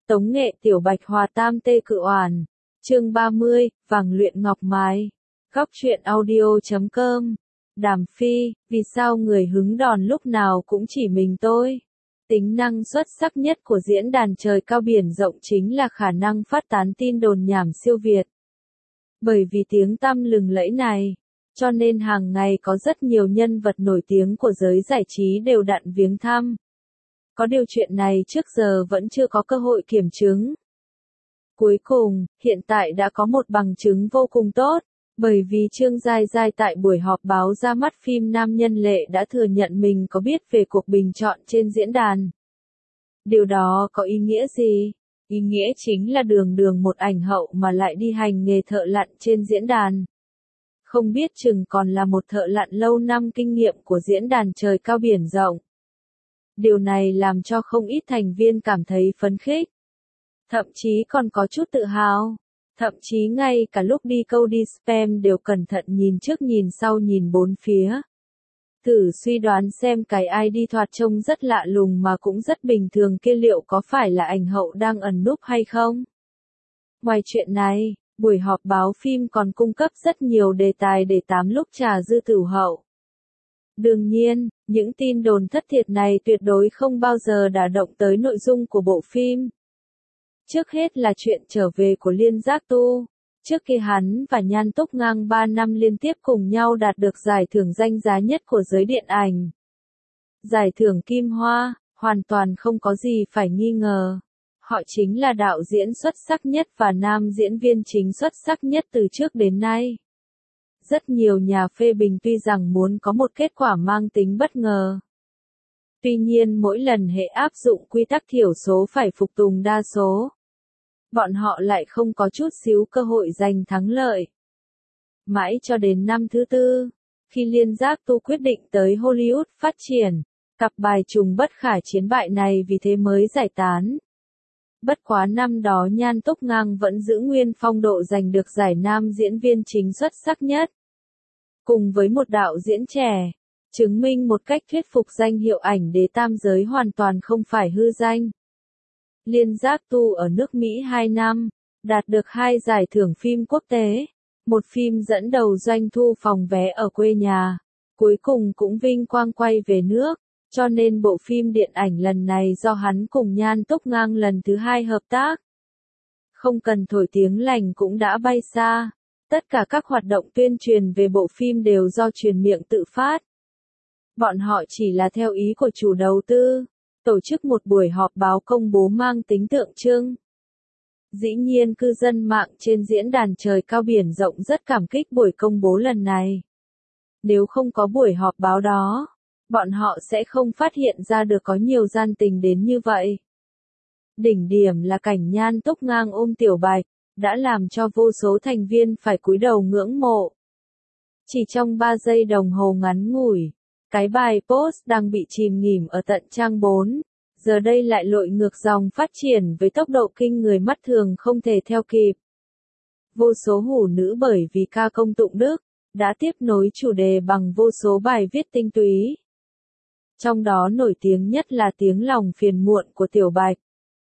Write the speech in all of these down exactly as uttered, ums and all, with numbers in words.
Tống Nghệ Tiểu Bạch Hòa Tam Tê Cự Oản. Chương ba mươi, Vàng Luyện Ngọc Mài. Góc truyện audio chấm com. Đàm Phi, vì sao người hứng đòn lúc nào cũng chỉ mình tôi? Tính năng xuất sắc nhất của diễn đàn trời cao biển rộng chính là khả năng phát tán tin đồn nhảm siêu việt. Bởi vì tiếng tăm lừng lẫy này, cho nên hàng ngày có rất nhiều nhân vật nổi tiếng của giới giải trí đều đặn viếng thăm. Có điều chuyện này trước giờ vẫn chưa có cơ hội kiểm chứng. Cuối cùng, hiện tại đã có một bằng chứng vô cùng tốt, bởi vì Trương Giai Giai tại buổi họp báo ra mắt phim Nam Nhân Lệ đã thừa nhận mình có biết về cuộc bình chọn trên diễn đàn. Điều đó có ý nghĩa gì? Ý nghĩa chính là đường đường một ảnh hậu mà lại đi hành nghề thợ lặn trên diễn đàn. Không biết chừng còn là một thợ lặn lâu năm kinh nghiệm của diễn đàn trời cao biển rộng. Điều này làm cho không ít thành viên cảm thấy phấn khích. Thậm chí còn có chút tự hào. Thậm chí ngay cả lúc đi câu đi spam đều cẩn thận nhìn trước nhìn sau nhìn bốn phía. Thử suy đoán xem cái i đê thoạt trông rất lạ lùng mà cũng rất bình thường kia liệu có phải là ảnh hậu đang ẩn núp hay không? Ngoài chuyện này, buổi họp báo phim còn cung cấp rất nhiều đề tài để tám lúc trà dư tửu hậu. Đương nhiên, những tin đồn thất thiệt này tuyệt đối không bao giờ đả động tới nội dung của bộ phim. Trước hết là chuyện trở về của Liên Giác Tu. Trước khi hắn và Nhan Túc Ngang ba năm liên tiếp cùng nhau đạt được giải thưởng danh giá nhất của giới điện ảnh. Giải thưởng Kim Hoa, hoàn toàn không có gì phải nghi ngờ. Họ chính là đạo diễn xuất sắc nhất và nam diễn viên chính xuất sắc nhất từ trước đến nay. Rất nhiều nhà phê bình tuy rằng muốn có một kết quả mang tính bất ngờ. Tuy nhiên mỗi lần hệ áp dụng quy tắc thiểu số phải phục tùng đa số. Bọn họ lại không có chút xíu cơ hội giành thắng lợi. Mãi cho đến năm thứ tư, khi Liên Giác Tu quyết định tới Hollywood phát triển, cặp bài trùng bất khả chiến bại này vì thế mới giải tán. Bất quá năm đó Nhan Túc Ngang vẫn giữ nguyên phong độ giành được giải nam diễn viên chính xuất sắc nhất. Cùng với một đạo diễn trẻ, chứng minh một cách thuyết phục danh hiệu ảnh đế tam giới hoàn toàn không phải hư danh. Liên Giác Tu ở nước Mỹ hai năm, đạt được hai giải thưởng phim quốc tế, một phim dẫn đầu doanh thu phòng vé ở quê nhà, cuối cùng cũng vinh quang quay về nước, cho nên bộ phim điện ảnh lần này do hắn cùng Nhan Túc Ngang lần thứ hai hợp tác. Không cần thổi tiếng lành cũng đã bay xa, tất cả các hoạt động tuyên truyền về bộ phim đều do truyền miệng tự phát. Bọn họ chỉ là theo ý của chủ đầu tư, tổ chức một buổi họp báo công bố mang tính tượng trưng. Dĩ nhiên cư dân mạng trên diễn đàn trời cao biển rộng rất cảm kích buổi công bố lần này. Nếu không có buổi họp báo đó, bọn họ sẽ không phát hiện ra được có nhiều gian tình đến như vậy. Đỉnh điểm là cảnh Nhan Túc Ngang ôm Tiểu Bạch, đã làm cho vô số thành viên phải cúi đầu ngưỡng mộ. Chỉ trong ba giây đồng hồ ngắn ngủi, cái bài post đang bị chìm nghỉm ở tận trang bốn, giờ đây lại lội ngược dòng phát triển với tốc độ kinh người mắt thường không thể theo kịp. Vô số hủ nữ bởi vì ca công tụng đức, đã tiếp nối chủ đề bằng vô số bài viết tinh túy. Trong đó nổi tiếng nhất là tiếng lòng phiền muộn của Tiểu Bạch.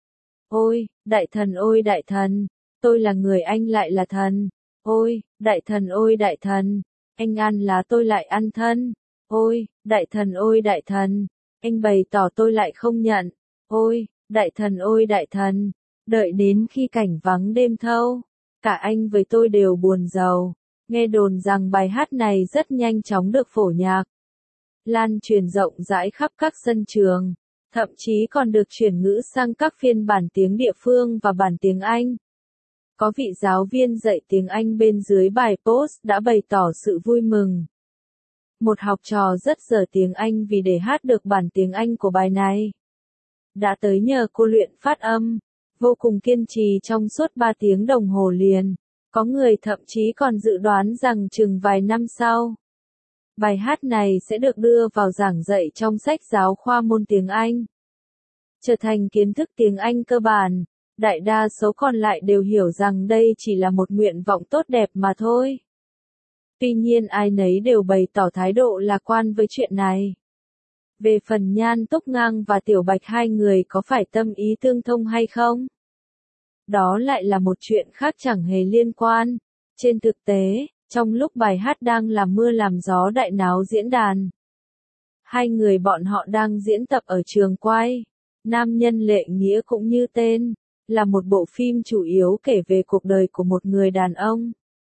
Ôi, đại thần ôi đại thần, tôi là người anh lại là thần. Ôi, đại thần ôi đại thần, anh ăn lá tôi lại ăn thân. Ôi, đại thần ôi đại thần, anh bày tỏ tôi lại không nhận. Ôi, đại thần ôi đại thần, đợi đến khi cảnh vắng đêm thâu, cả anh với tôi đều buồn rầu. Nghe đồn rằng bài hát này rất nhanh chóng được phổ nhạc, lan truyền rộng rãi khắp các sân trường, thậm chí còn được chuyển ngữ sang các phiên bản tiếng địa phương và bản tiếng Anh. Có vị giáo viên dạy tiếng Anh bên dưới bài post đã bày tỏ sự vui mừng. Một học trò rất dở tiếng Anh vì để hát được bản tiếng Anh của bài này. Đã tới nhờ cô luyện phát âm, vô cùng kiên trì trong suốt ba tiếng đồng hồ liền. Có người thậm chí còn dự đoán rằng chừng vài năm sau, bài hát này sẽ được đưa vào giảng dạy trong sách giáo khoa môn tiếng Anh. Trở thành kiến thức tiếng Anh cơ bản, đại đa số còn lại đều hiểu rằng đây chỉ là một nguyện vọng tốt đẹp mà thôi. Tuy nhiên ai nấy đều bày tỏ thái độ lạc quan với chuyện này. Về phần Nhan Túc Ngang và Tiểu Bạch hai người có phải tâm ý tương thông hay không? đó lại là một chuyện khác chẳng hề liên quan. Trên thực tế, trong lúc bài hát đang làm mưa làm gió đại náo diễn đàn, hai người bọn họ đang diễn tập ở trường quay. Nam nhân lệ nghĩa cũng như tên, là một bộ phim chủ yếu kể về cuộc đời của một người đàn ông.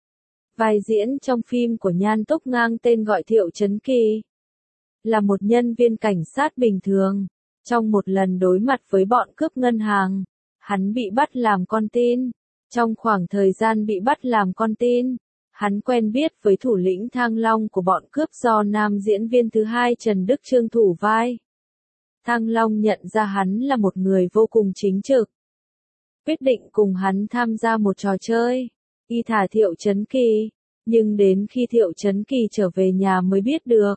Vai diễn trong phim của Nhan Túc Ngang tên gọi Thiệu Chấn Kỳ, là một nhân viên cảnh sát bình thường. Trong một lần đối mặt với bọn cướp ngân hàng, hắn bị bắt làm con tin. Trong khoảng thời gian bị bắt làm con tin, hắn quen biết với thủ lĩnh Thang Long của bọn cướp do nam diễn viên thứ hai Trần Đức Trương thủ vai. Thang Long nhận ra hắn là một người vô cùng chính trực, quyết định cùng hắn tham gia một trò chơi, y thả Thiệu Chấn Kỳ, nhưng đến khi Thiệu Chấn Kỳ trở về nhà mới biết được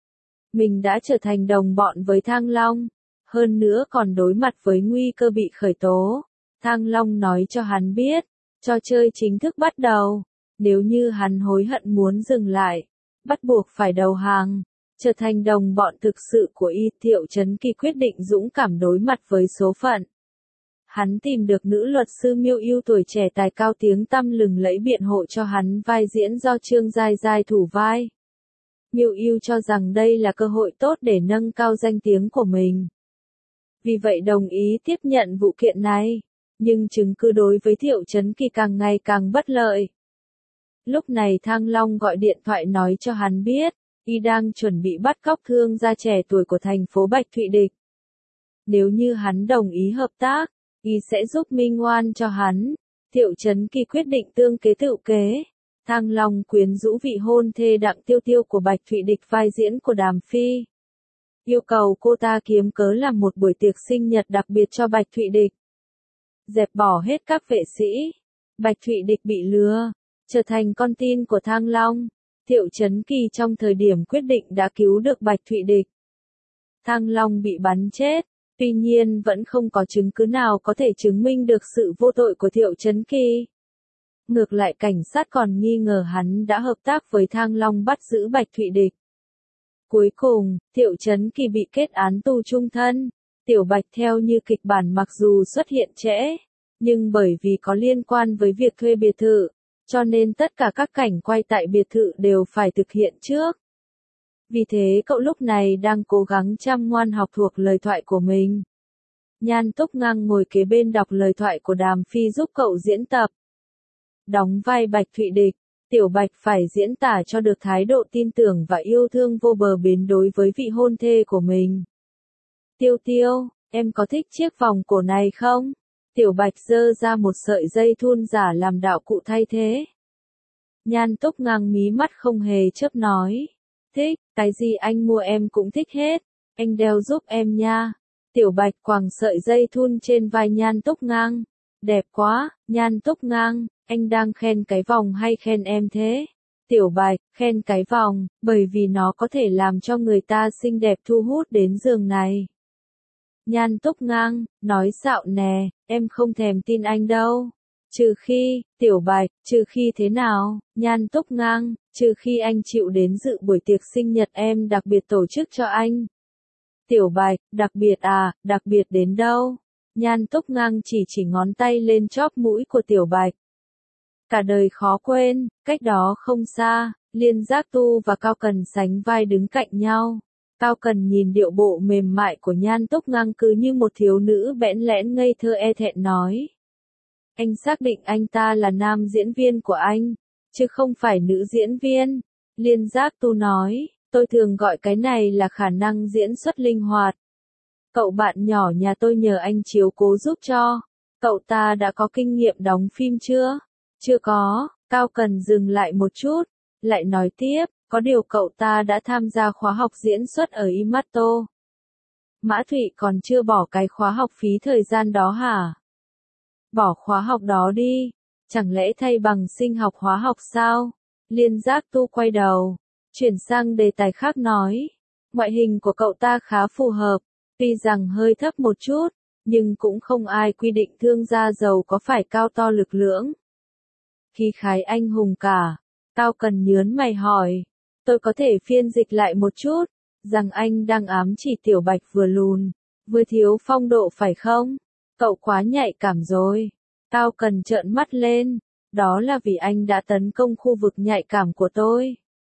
mình đã trở thành đồng bọn với Thang Long, hơn nữa còn đối mặt với nguy cơ bị khởi tố. Thang Long nói cho hắn biết, trò chơi chính thức bắt đầu, nếu như hắn hối hận muốn dừng lại, bắt buộc phải đầu hàng, trở thành đồng bọn thực sự của y. Thiệu Chấn Kỳ quyết định dũng cảm đối mặt với số phận. Hắn tìm được nữ luật sư Miêu Ưu tuổi trẻ tài cao tiếng tăm lừng lẫy biện hộ cho hắn vai diễn do Trương Giai Giai thủ vai. Miêu Ưu cho rằng đây là cơ hội tốt để nâng cao danh tiếng của mình, vì vậy đồng ý tiếp nhận vụ kiện này, nhưng chứng cứ đối với Thiệu Chấn Kỳ càng ngày càng bất lợi. Lúc này Thang Long gọi điện thoại nói cho hắn biết, y đang chuẩn bị bắt cóc thương gia trẻ tuổi của thành phố Bạch Thụy Địch. Nếu như hắn đồng ý hợp tác, y sẽ giúp minh oan cho hắn. Thiệu Chấn Kỳ quyết định tương kế tự kế. Thang Long quyến rũ vị hôn thê Đặng Tiêu Tiêu của Bạch Thụy Địch vai diễn của Đàm Phi, yêu cầu cô ta kiếm cớ làm một buổi tiệc sinh nhật đặc biệt cho Bạch Thụy Địch, dẹp bỏ hết các vệ sĩ. Bạch Thụy Địch bị lừa, trở thành con tin của Thang Long. Thiệu Chấn Kỳ trong thời điểm quyết định đã cứu được Bạch Thụy Địch. Thang Long bị bắn chết, tuy nhiên vẫn không có chứng cứ nào có thể chứng minh được sự vô tội của Thiệu Chấn Kỳ. Ngược lại cảnh sát còn nghi ngờ hắn đã hợp tác với Thang Long bắt giữ Bạch Thụy Địch. Cuối cùng, Thiệu Chấn Kỳ bị kết án tù chung thân. Tiểu Bạch theo như kịch bản mặc dù xuất hiện trễ, nhưng bởi vì có liên quan với việc thuê biệt thự, cho nên tất cả các cảnh quay tại biệt thự đều phải thực hiện trước. Vì thế cậu lúc này đang cố gắng chăm ngoan học thuộc lời thoại của mình. Nhan Túc Ngang ngồi kế bên đọc lời thoại của Đàm Phi giúp cậu diễn tập. Đóng vai Bạch Thụy Địch, Tiểu Bạch phải diễn tả cho được thái độ tin tưởng và yêu thương vô bờ bến đối với vị hôn thê của mình. Tiêu Tiêu, em có thích chiếc vòng cổ này không? Tiểu Bạch giơ ra một sợi dây thun giả làm đạo cụ thay thế. Nhan Túc Ngang mí mắt không hề chớp nói. Thích, cái gì anh mua em cũng thích hết, anh đeo giúp em nha. Tiểu Bạch quàng sợi dây thun trên vai Nhan Túc Ngang. Đẹp quá, Nhan Túc Ngang, anh đang khen cái vòng hay khen em thế? Tiểu Bạch, khen cái vòng, bởi vì nó có thể làm cho người ta xinh đẹp thu hút đến giường này. Nhan Túc Ngang, nói xạo nè, em không thèm tin anh đâu. Trừ khi, Tiểu Bạch, trừ khi thế nào? Nhan Túc Ngang, trừ khi anh chịu đến dự buổi tiệc sinh nhật em đặc biệt tổ chức cho anh. Tiểu Bạch, đặc biệt à, đặc biệt đến đâu? Nhan Túc Ngang chỉ chỉ ngón tay lên chóp mũi của Tiểu Bạch. Cả đời khó quên, cách đó không xa, Liên Giác Tu và Cao Cần sánh vai đứng cạnh nhau. Cao Cần nhìn điệu bộ mềm mại của Nhan Túc Ngang cứ như một thiếu nữ bẽn lẽn ngây thơ e thẹn nói. Anh xác định anh ta là nam diễn viên của anh, chứ không phải nữ diễn viên. Liên Giác Tu nói, tôi thường gọi cái này là khả năng diễn xuất linh hoạt. Cậu bạn nhỏ nhà tôi nhờ anh chiếu cố giúp cho. Cậu ta đã có kinh nghiệm đóng phim chưa? Chưa có. Cao Cần dừng lại một chút, lại nói tiếp, có điều cậu ta đã tham gia khóa học diễn xuất ở Imato. Mã Thụy còn chưa bỏ cái khóa học phí thời gian đó hả? Bỏ khóa học đó đi, chẳng lẽ thay bằng sinh học hóa học sao? Liên Giác Tu quay đầu, chuyển sang đề tài khác nói, ngoại hình của cậu ta khá phù hợp, tuy rằng hơi thấp một chút, nhưng cũng không ai quy định thương gia giàu có phải cao to lực lưỡng. Khí khái anh hùng cả. Cao Cần nhớn mày hỏi, tôi có thể phiên dịch lại một chút, rằng anh đang ám chỉ Tiểu Bạch vừa lùn, vừa thiếu phong độ phải không? Cậu quá nhạy cảm rồi. Cao Cần trợn mắt lên, đó là vì anh đã tấn công khu vực nhạy cảm của tôi.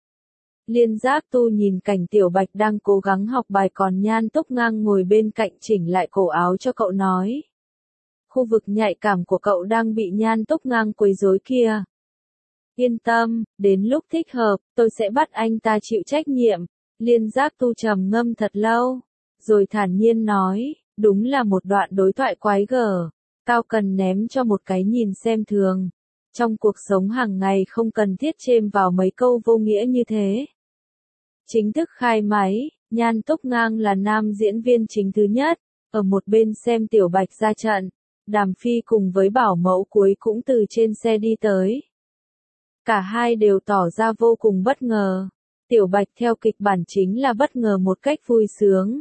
Liên Giác Tu nhìn cảnh Tiểu Bạch đang cố gắng học bài còn Nhan Túc Ngang ngồi bên cạnh chỉnh lại cổ áo cho cậu nói. Khu vực nhạy cảm của cậu đang bị Nhan Túc Ngang quấy rối kia. Yên tâm, đến lúc thích hợp, tôi sẽ bắt anh ta chịu trách nhiệm. Liên Giác Tu trầm ngâm thật lâu, rồi thản nhiên nói, đúng là một đoạn đối thoại quái gở. Cao Cần ném cho một cái nhìn xem thường. Trong cuộc sống hàng ngày không cần thiết chêm vào mấy câu vô nghĩa như thế. Chính thức khai máy, Nhan Túc Ngang là nam diễn viên chính thứ nhất, ở một bên xem Tiểu Bạch ra trận. Đàm Phi cùng với bảo mẫu cuối cũng từ trên xe đi tới. Cả hai đều tỏ ra vô cùng bất ngờ. Tiểu Bạch theo kịch bản chính là bất ngờ một cách vui sướng.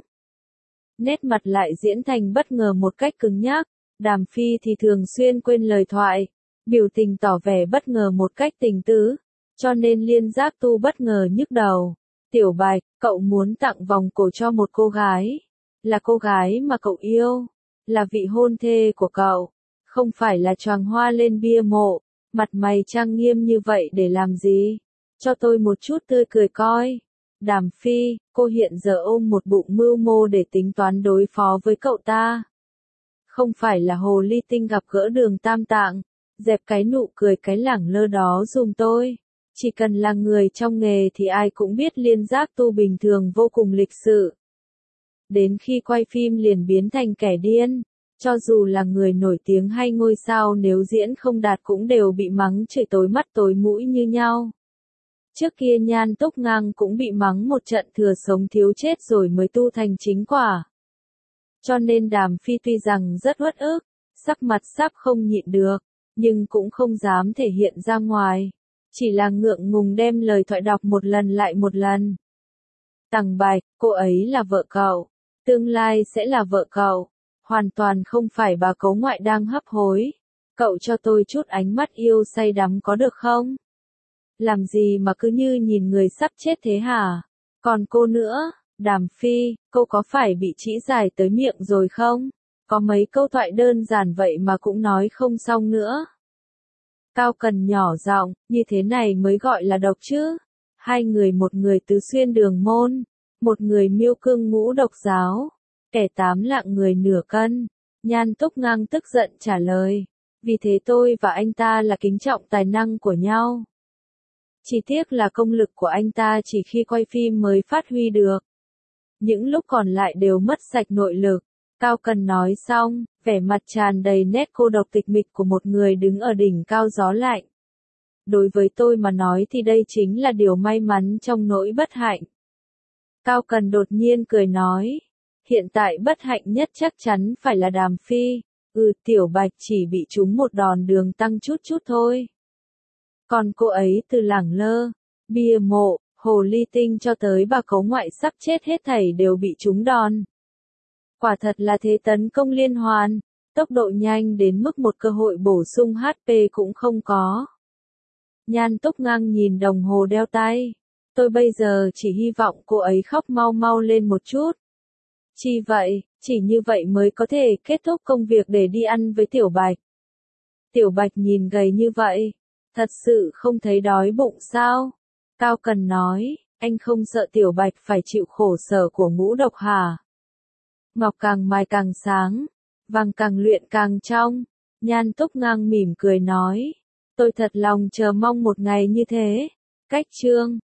Nét mặt lại diễn thành bất ngờ một cách cứng nhắc. Đàm Phi thì thường xuyên quên lời thoại, biểu tình tỏ vẻ bất ngờ một cách tình tứ, cho nên Liên Giác Tu bất ngờ nhức đầu. Tiểu Bạch, cậu muốn tặng vòng cổ cho một cô gái, là cô gái mà cậu yêu, là vị hôn thê của cậu, không phải là choàng hoa lên bia mộ, mặt mày trang nghiêm như vậy để làm gì? Cho tôi một chút tươi cười coi. Đàm Phi, cô hiện giờ ôm một bụng mưu mô để tính toán đối phó với cậu ta. Không phải là hồ ly tinh gặp gỡ Đường Tam Tạng, dẹp cái nụ cười cái lẳng lơ đó dùm tôi. Chỉ cần là người trong nghề thì ai cũng biết Liên Giác Tu bình thường vô cùng lịch sự. Đến khi quay phim liền biến thành kẻ điên, cho dù là người nổi tiếng hay ngôi sao nếu diễn không đạt cũng đều bị mắng chửi tối mắt tối mũi như nhau. Trước kia Nhan Túc Ngang cũng bị mắng một trận thừa sống thiếu chết rồi mới tu thành chính quả. Cho nên Đàm Phi tuy rằng rất uất ức, sắc mặt sắp không nhịn được, nhưng cũng không dám thể hiện ra ngoài. Chỉ là ngượng ngùng đem lời thoại đọc một lần lại một lần. Tằng Bạch, cô ấy là vợ cậu, tương lai sẽ là vợ cậu, hoàn toàn không phải bà cấu ngoại đang hấp hối. Cậu cho tôi chút ánh mắt yêu say đắm có được không? Làm gì mà cứ như nhìn người sắp chết thế hả? Còn cô nữa, Đàm Phi, cô có phải bị trĩ dài tới miệng rồi không? Có mấy câu thoại đơn giản vậy mà cũng nói không xong nữa. Cao Cần nhỏ giọng, như thế này mới gọi là độc chứ. Hai người, một người tứ xuyên đường môn, một người miêu cương ngũ độc giáo, kẻ tám lạng người nửa cân. Nhan Túc Ngang tức giận trả lời, vì thế tôi và anh ta là kính trọng tài năng của nhau. Chỉ tiếc là công lực của anh ta chỉ khi quay phim mới phát huy được. Những lúc còn lại đều mất sạch nội lực. Cao Cần nói xong, vẻ mặt tràn đầy nét cô độc tịch mịch của một người đứng ở đỉnh cao gió lạnh. Đối với tôi mà nói thì đây chính là điều may mắn trong nỗi bất hạnh. Cao Cần đột nhiên cười nói, hiện tại bất hạnh nhất chắc chắn phải là Đàm Phi. Ừ, Tiểu Bạch chỉ bị trúng một đòn đường tăng chút chút thôi. Còn cô ấy từ lẳng lơ, bia mộ, hồ ly tinh cho tới bà cấu ngoại sắp chết hết thảy đều bị trúng đòn. Quả thật là thế tấn công liên hoàn, tốc độ nhanh đến mức một cơ hội bổ sung hát pê cũng không có. Nhan Túc Ngang nhìn đồng hồ đeo tay. Tôi bây giờ chỉ hy vọng cô ấy khóc mau mau lên một chút. Chi vậy, chỉ như vậy mới có thể kết thúc công việc để đi ăn với Tiểu Bạch. Tiểu Bạch nhìn gầy như vậy, thật sự không thấy đói bụng sao? Cao Cần nói, anh không sợ Tiểu Bạch phải chịu khổ sở của ngũ độc hả? Ngọc càng mài càng sáng, vàng càng luyện càng trong. Nhan Túc Ngang mỉm cười nói, tôi thật lòng chờ mong một ngày như thế. Cách chương